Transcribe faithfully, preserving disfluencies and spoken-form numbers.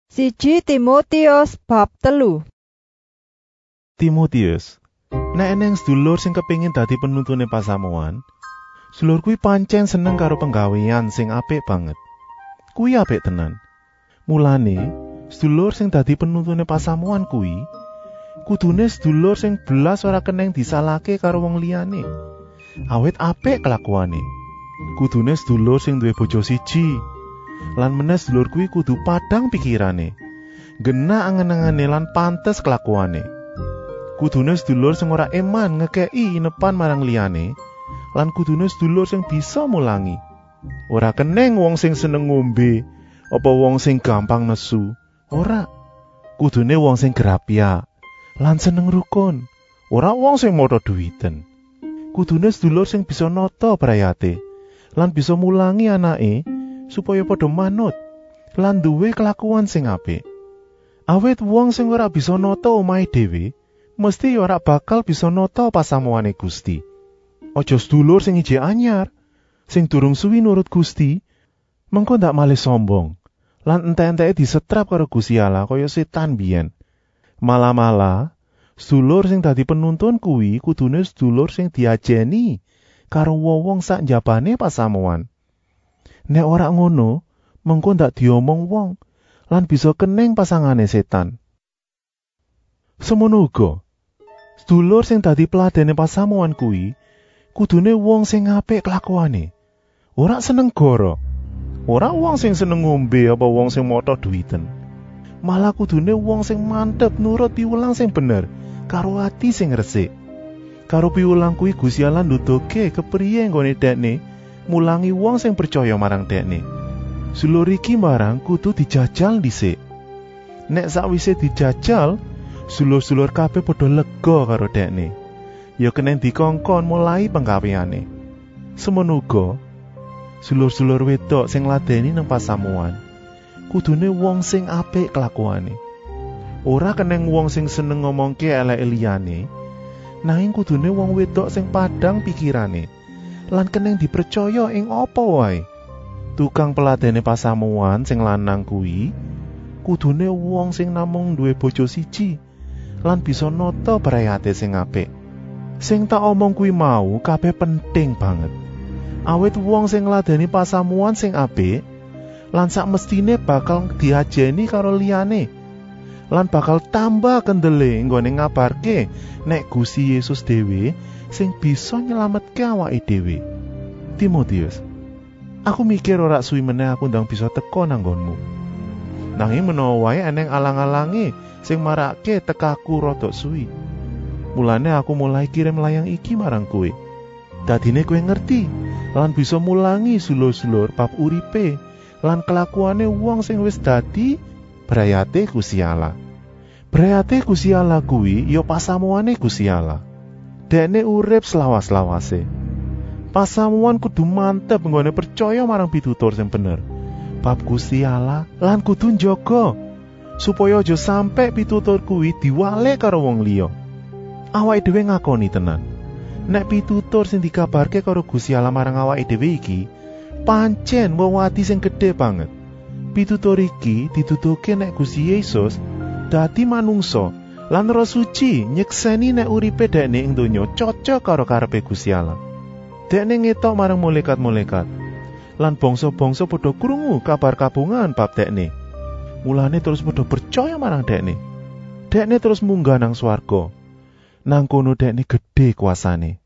Siji Timotius bab telu. Timotius, nek eneng sedulur sing kepengin dadi penuntune pasamuan, sedulur kuwi pancen seneng karo penggawean sing apik banget. Kuwi apik tenan. Mulane, sedulur sing dadi penuntune pasamuan kuwi kudune sedulur sing belas ora keneng disalahke karo wong liyane. Awit apik kelakuane. Kudune sedulur sing duwe bojo siji. Lan meneh sedulur kuwi kudu padhang pikirane, genah angen-angene lan pantes kelakuane. Kudune sedulur sing ora eman ngekeki inepan marang liyane, lan kudune sedulur sing bisa mulangi. Ora keneng wong sing seneng ngombe, apa wong sing gampang nesu. Ora. Kudune wong sing grapya lan seneng rukun, ora wong sing motho duwiten. Kudune sedulur sing bisa nata brayate, lan bisa mulangi anake supaya padha manut lan duwe kelakuan sing apik. Awit wong sing ora bisa nata omahe dhewe, mesti ora bakal bisa nata pasamuane Gusti. Aja sedulur sing ijek anyar, sing durung suwi nurut Gusti, mengko ndak malih sombong lan entek-enteke disetrap karo Gusti Allah kaya setan biyen. Malah-malah sedulur sing dadi penuntun kuwi kudune sedulur sing diajeni karo wong sak njabane pasamuan. Nek ora ngono, mengko ndak diomong wong lan bisa keneng pasangane setan. Semono uga, sedulur sing dadi peladene pasamuan kuwi kudune wong sing apik kelakuane. Ora seneng goro. Ora wong sing seneng ngombe apa wong sing motho duwiten. Malah kudune wong sing mantep nurut piwulang sing bener karo ati sing resik. Karo piwulang kuwi Gusti Allah nduduhke kepriye nggone dekne mulangi wong sing percaya marang dekne. Sedulur iki marang kudu dijajal dhisik. Nek sakwise dijajal, sedulur-sedulur kabeh padha lega karo dekne. Ya kenen dikongkon mulai penggaweane. Semono uga sedulur-sedulur wedok sing ladeni nang pasamuan, kudune wong sing apik kelakuane. Ora keneng wong sing seneng ngomongke elek liyane, nanging kudune wong wedok sing padhang pikirane lan keneng dipercaya ing apa wae. Tukang peladene pasamuan sing lanang kuwi kudune wong sing namung duwe bojo siji lan bisa nata brayate sing apik. Sing tak omong kuwi mau kabeh penting banget. Awit wong sing ngladeni pasamuan sing apik lan sak mestine bakal diajeni karo liyane lan bakal tambah kendele nggone ngabarke nek Gusti Yesus dhewe sing bisa nyelametke awake dhewe. Timotius, aku mikir ora suwi meneh aku ndang bisa teka nang nggonmu. Nanging menawa wae eneng alang-alange sing marake tekaku rada suwi. Mulane aku mulai kirim layang iki marang kowe. Dadine kowe ngerti lan bisa mulangi sulur-sulur bab uripe lan kelakuane wong sing wis dadi brayate Gusti Allah. Brayate Gusti Allah kuwi ya pasamuane Gusti Allah. Dekne urip selawas-lawase. Pasamuan kudu mantep nggone percaya marang pitutur sing bener bab Gusti Allah lan kudu njaga supaya aja sampe pitutur kuwi diwale karo wong liya. Awake dhewe ngakoni tenan, nek pitutur sing dikabarke karo Gusti Allah marang awake dhewe iki pancen wewati sing gedhe banget. Pitutur iki dituduhke nek Gusti Yesus dadi manungsa lan Roh Suci nyekseni nek uripe dekne ing donya cocok karo karepe Gusti Allah. Dekne ngetok marang malaikat-malaikat lan bangsa-bangsa padha krungu kabar kabungan bab dekne. Mulane terus padha percaya marang dekne. Dekne terus munggah nang swarga. Nang kono dekne gedhe kuasane.